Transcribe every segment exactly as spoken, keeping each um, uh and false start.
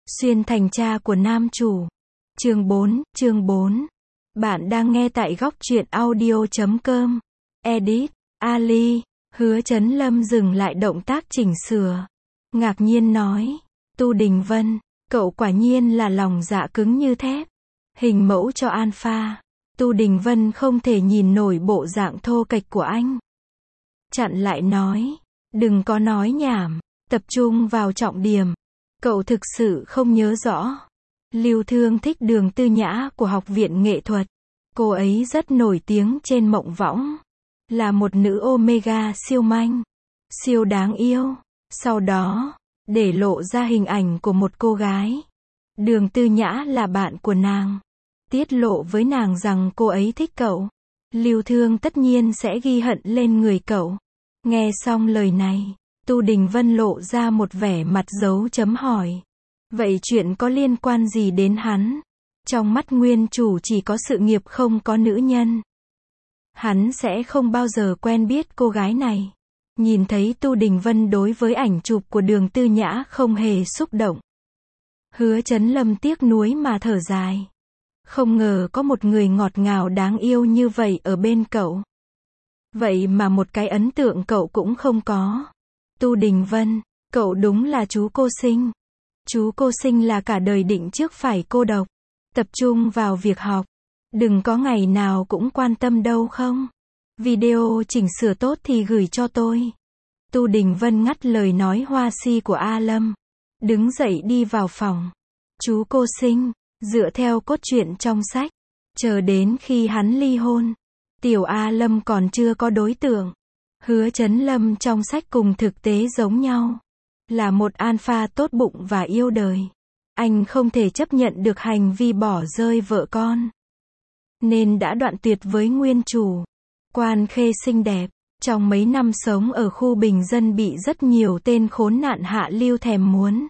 Xuyên thành cha của nam chủ. Chương bốn, chương bốn. Bạn đang nghe tại góc truyện audio chấm com. Edit, Ali. Hứa Chấn Lâm dừng lại động tác chỉnh sửa. Ngạc nhiên nói. Tu Đình Vân, cậu quả nhiên là lòng dạ cứng như thép. Hình mẫu cho Alpha. Tu Đình Vân không thể nhìn nổi bộ dạng thô kệch của anh. Chặn lại nói. Đừng có nói nhảm. Tập trung vào trọng điểm. Cậu thực sự không nhớ rõ. Lưu Thương thích Đường Tư Nhã của Học viện Nghệ thuật. Cô ấy rất nổi tiếng trên Mộng Võng. Là một nữ Omega siêu manh. Siêu đáng yêu. Sau đó, để lộ ra hình ảnh của một cô gái. Đường Tư Nhã là bạn của nàng. Tiết lộ với nàng rằng cô ấy thích cậu. Lưu Thương tất nhiên sẽ ghi hận lên người cậu. Nghe xong lời này, Tu Đình Vân lộ ra một vẻ mặt dấu chấm hỏi. Vậy chuyện có liên quan gì đến hắn? Trong mắt nguyên chủ chỉ có sự nghiệp không có nữ nhân. Hắn sẽ không bao giờ quen biết cô gái này. Nhìn thấy Tu Đình Vân đối với ảnh chụp của Đường Tư Nhã không hề xúc động. Hứa Chấn Lâm tiếc nuối mà thở dài. Không ngờ có một người ngọt ngào đáng yêu như vậy ở bên cậu. Vậy mà một cái ấn tượng cậu cũng không có. Tu Đình Vân, cậu đúng là chú cô sinh. Chú cô sinh là cả đời định trước phải cô độc. Tập trung vào việc học. Đừng có ngày nào cũng quan tâm đâu không. Video chỉnh sửa tốt thì gửi cho tôi. Tu Đình Vân ngắt lời nói hoa si của A Lâm. Đứng dậy đi vào phòng. Chú cô sinh, dựa theo cốt truyện trong sách. Chờ đến khi hắn ly hôn. Tiểu A Lâm còn chưa có đối tượng. Hứa Chấn Lâm trong sách cùng thực tế giống nhau. Là một alpha tốt bụng và yêu đời. Anh không thể chấp nhận được hành vi bỏ rơi vợ con. Nên đã đoạn tuyệt với nguyên chủ. Quan Khê xinh đẹp. Trong mấy năm sống ở khu bình dân bị rất nhiều tên khốn nạn hạ lưu thèm muốn.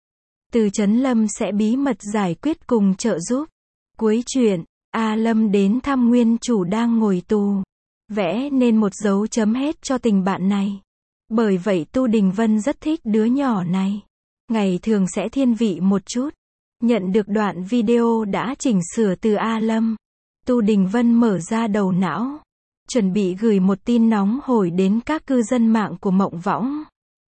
Từ Chấn Lâm sẽ bí mật giải quyết cùng trợ giúp. Cuối chuyện, A Lâm đến thăm nguyên chủ đang ngồi tù. Vẽ nên một dấu chấm hết cho tình bạn này. Bởi vậy Tu Đình Vân rất thích đứa nhỏ này. Ngày thường sẽ thiên vị một chút. Nhận được đoạn video đã chỉnh sửa từ A Lâm. Tu Đình Vân mở ra đầu não. Chuẩn bị gửi một tin nóng hổi đến các cư dân mạng của Mộng Võng.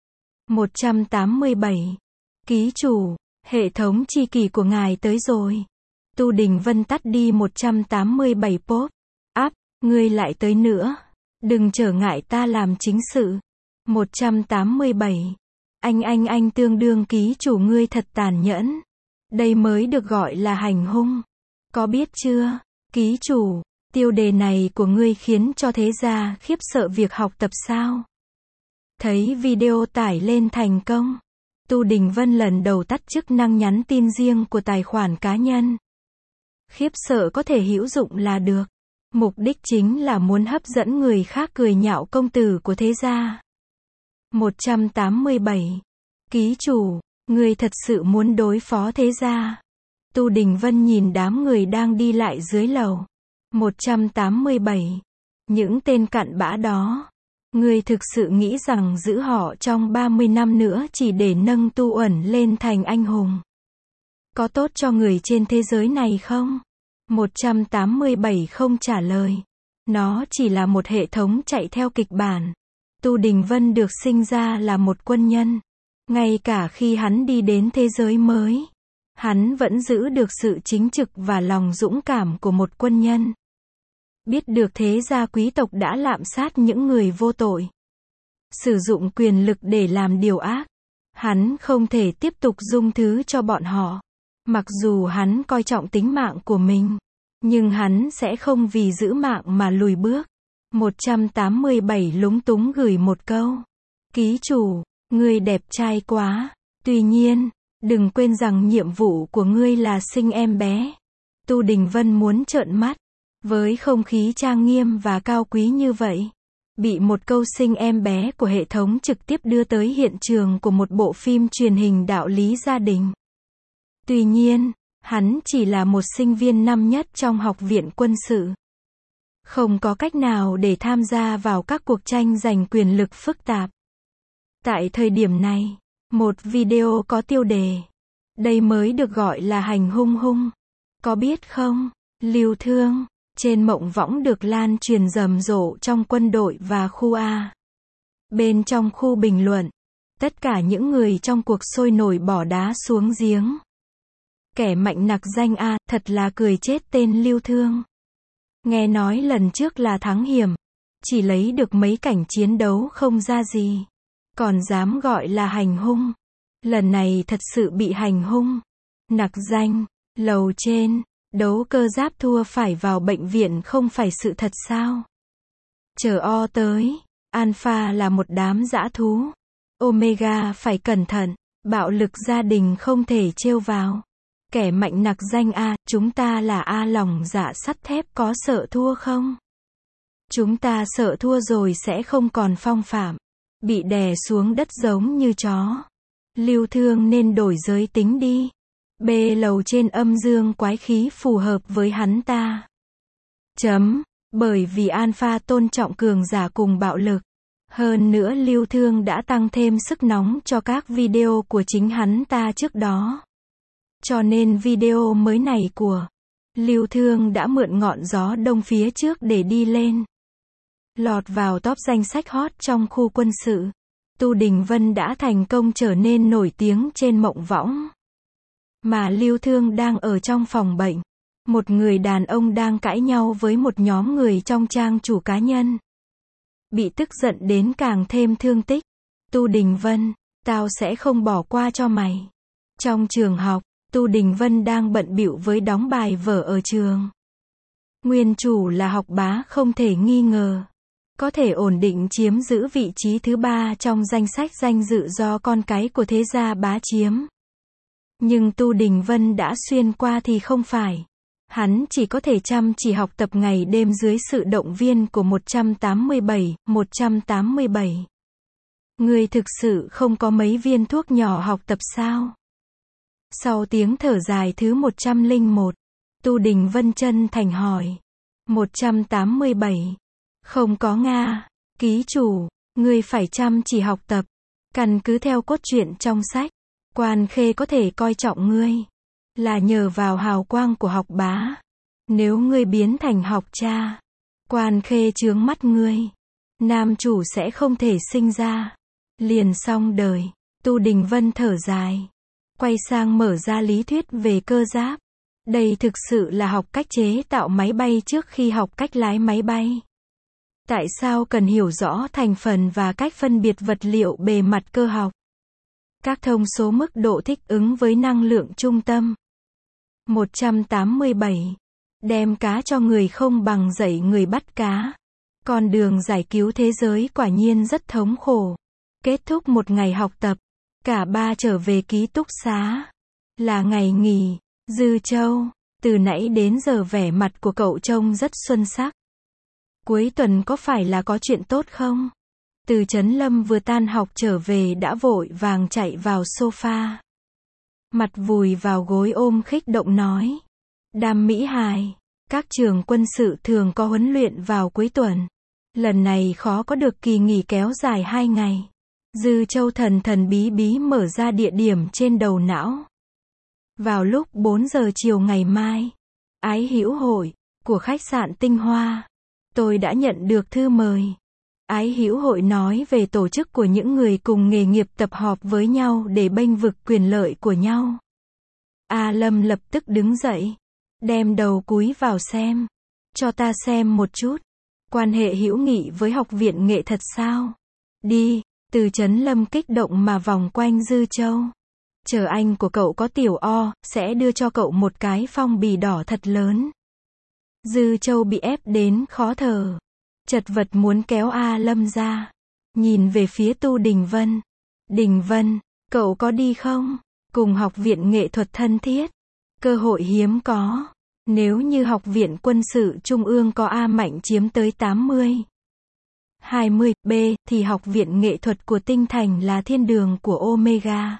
một trăm tám mươi bảy. Ký chủ, hệ thống tri kỷ của ngài tới rồi. Tu Đình Vân tắt đi một trăm tám mươi bảy pop. Áp, ngươi lại tới nữa. Đừng trở ngại ta làm chính sự. một trăm tám mươi bảy. Anh anh anh tương đương ký chủ ngươi thật tàn nhẫn. Đây mới được gọi là hành hung. Có biết chưa, ký chủ, tiêu đề này của ngươi khiến cho thế gia khiếp sợ việc học tập sao? Thấy video tải lên thành công. Tu Đình Vân lần đầu tắt chức năng nhắn tin riêng của tài khoản cá nhân. Khiếp sợ có thể hữu dụng là được. Mục đích chính là muốn hấp dẫn người khác cười nhạo công tử của thế gia. một trăm tám mươi bảy. Ký chủ, người thật sự muốn đối phó thế gia. Tu Đình Vân nhìn đám người đang đi lại dưới lầu. một trăm tám mươi bảy. Những tên cặn bã đó. Người thực sự nghĩ rằng giữ họ trong ba mươi năm nữa chỉ để nâng Tu Uẩn lên thành anh hùng. Có tốt cho người trên thế giới này không? một trăm tám mươi bảy không trả lời. Nó chỉ là một hệ thống chạy theo kịch bản. Tu Đình Vân được sinh ra là một quân nhân. Ngay cả khi hắn đi đến thế giới mới, hắn vẫn giữ được sự chính trực và lòng dũng cảm của một quân nhân. Biết được thế gia quý tộc đã lạm sát những người vô tội. Sử dụng quyền lực để làm điều ác. Hắn không thể tiếp tục dung thứ cho bọn họ. Mặc dù hắn coi trọng tính mạng của mình. Nhưng hắn sẽ không vì giữ mạng mà lùi bước. một trăm tám mươi bảy lúng túng gửi một câu. Ký chủ, ngươi đẹp trai quá. Tuy nhiên, đừng quên rằng nhiệm vụ của ngươi là sinh em bé. Tu Đình Vân muốn trợn mắt. Với không khí trang nghiêm và cao quý như vậy. Bị một câu sinh em bé của hệ thống trực tiếp đưa tới hiện trường của một bộ phim truyền hình đạo lý gia đình. Tuy nhiên, hắn chỉ là một sinh viên năm nhất trong học viện quân sự. Không có cách nào để tham gia vào các cuộc tranh giành quyền lực phức tạp. Tại thời điểm này, một video có tiêu đề Đây mới được gọi là hành hung hung. Có biết không? Lưu Thương, trên mộng võng được lan truyền rầm rộ trong quân đội và khu A. Bên trong khu bình luận, tất cả những người trong cuộc sôi nổi bỏ đá xuống giếng. Kẻ mạnh nặc danh A, thật là cười chết tên Lưu Thương. Nghe nói lần trước là thắng hiểm, chỉ lấy được mấy cảnh chiến đấu không ra gì. Còn dám gọi là hành hung. Lần này thật sự bị hành hung. Nặc danh, lầu trên, đấu cơ giáp thua phải vào bệnh viện không phải sự thật sao? Chờ O tới, Alpha là một đám dã thú. Omega phải cẩn thận, bạo lực gia đình không thể trêu vào. Kẻ mạnh nặc danh A, chúng ta là A lòng dạ sắt thép có sợ thua không? Chúng ta sợ thua rồi sẽ không còn phong phạm, bị đè xuống đất giống như chó. Lưu Thương nên đổi giới tính đi. B lầu trên âm dương quái khí phù hợp với hắn ta. Chấm. Bởi vì Alpha tôn trọng cường giả cùng bạo lực. Hơn nữa Lưu Thương đã tăng thêm sức nóng cho các video của chính hắn ta trước đó. Cho nên video mới này của Lưu Thương đã mượn ngọn gió đông phía trước để đi lên. Lọt vào top danh sách hot trong khu quân sự. Tu Đình Vân đã thành công trở nên nổi tiếng trên mộng võng. Mà Lưu Thương đang ở trong phòng bệnh. Một người đàn ông đang cãi nhau với một nhóm người trong trang chủ cá nhân. Bị tức giận đến càng thêm thương tích. Tu Đình Vân, tao sẽ không bỏ qua cho mày. Trong trường học, Tu Đình Vân đang bận bịu với đóng bài vở ở trường. Nguyên chủ là học bá không thể nghi ngờ. Có thể ổn định chiếm giữ vị trí thứ ba trong danh sách danh dự do con cái của thế gia bá chiếm. Nhưng Tu Đình Vân đã xuyên qua thì không phải. Hắn chỉ có thể chăm chỉ học tập ngày đêm dưới sự động viên của một trăm tám mươi bảy, một trăm tám mươi bảy. Người thực sự không có mấy viên thuốc nhỏ học tập sao? Sau tiếng thở dài thứ một trăm lẻ một, Tu Đình Vân chân thành hỏi. một trăm tám mươi bảy. Không có Nga. Ký chủ, ngươi phải chăm chỉ học tập. Căn cứ theo cốt truyện trong sách, Quan Khê có thể coi trọng ngươi là nhờ vào hào quang của học bá. Nếu ngươi biến thành học cha, Quan Khê chướng mắt ngươi, nam chủ sẽ không thể sinh ra. Liền xong đời. Tu Đình Vân thở dài, quay sang mở ra lý thuyết về cơ giáp. Đây thực sự là học cách chế tạo máy bay trước khi học cách lái máy bay. Tại sao cần hiểu rõ thành phần và cách phân biệt vật liệu bề mặt cơ học? Các thông số mức độ thích ứng với năng lượng trung tâm. một trăm tám mươi bảy. Đem cá cho người không bằng dạy người bắt cá. Con đường giải cứu thế giới quả nhiên rất thống khổ. Kết thúc một ngày học tập, cả ba trở về ký túc xá. Là ngày nghỉ. Dư Châu, từ nãy đến giờ vẻ mặt của cậu trông rất xuân sắc. Cuối tuần có phải là có chuyện tốt không? Từ Trấn Lâm vừa tan học trở về đã vội vàng chạy vào sofa. Mặt vùi vào gối ôm khích động nói. Đam Mỹ Hài, các trường quân sự thường có huấn luyện vào cuối tuần. Lần này khó có được kỳ nghỉ kéo dài hai ngày. Dư Châu thần thần bí bí mở ra địa điểm trên đầu não. Vào lúc bốn giờ chiều ngày mai, ái hữu hội của khách sạn Tinh Hoa, tôi đã nhận được thư mời. Ái hữu hội nói về tổ chức của những người cùng nghề nghiệp tập họp với nhau để bênh vực quyền lợi của nhau. A Lâm lập tức đứng dậy, đem đầu cúi vào xem. Cho ta xem một chút. Quan hệ hữu nghị với học viện nghệ thuật sao? Đi. Từ Trấn Lâm kích động mà vòng quanh Dư Châu. Chờ anh của cậu có tiểu O, sẽ đưa cho cậu một cái phong bì đỏ thật lớn. Dư Châu bị ép đến khó thở. Chật vật muốn kéo A Lâm ra. Nhìn về phía Tu Đình Vân. Đình Vân, cậu có đi không? Cùng học viện nghệ thuật thân thiết. Cơ hội hiếm có. Nếu như học viện quân sự trung ương có A Mạnh chiếm tới tám mươi, hai mươi, B, thì học viện nghệ thuật của Tinh Thành là thiên đường của Omega.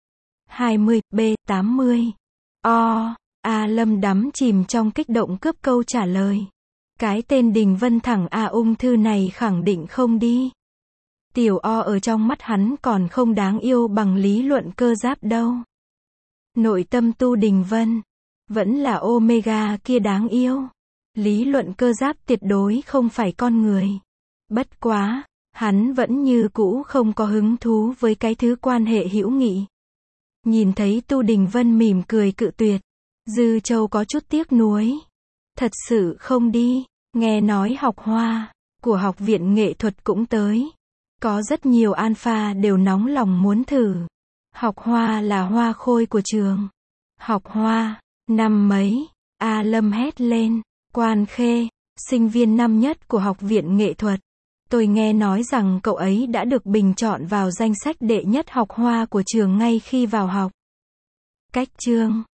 hai mươi, B, tám mươi. O, A Lâm đắm chìm trong kích động cướp câu trả lời. Cái tên Đình Vân thẳng A ung thư này khẳng định không đi. Tiểu O ở trong mắt hắn còn không đáng yêu bằng lý luận cơ giáp đâu. Nội tâm Tu Đình Vân vẫn là Omega kia đáng yêu. Lý luận cơ giáp tuyệt đối không phải con người. Bất quá, hắn vẫn như cũ không có hứng thú với cái thứ quan hệ hữu nghị. Nhìn thấy Tu Đình Vân mỉm cười cự tuyệt, Dư Châu có chút tiếc nuối. Thật sự không đi, nghe nói học hoa của học viện nghệ thuật cũng tới. Có rất nhiều alpha đều nóng lòng muốn thử. Học hoa là hoa khôi của trường. Học hoa, năm mấy, A Lâm hét lên. Quan Khê, sinh viên năm nhất của học viện nghệ thuật. Tôi nghe nói rằng cậu ấy đã được bình chọn vào danh sách đệ nhất học hoa của trường ngay khi vào học. Cách chương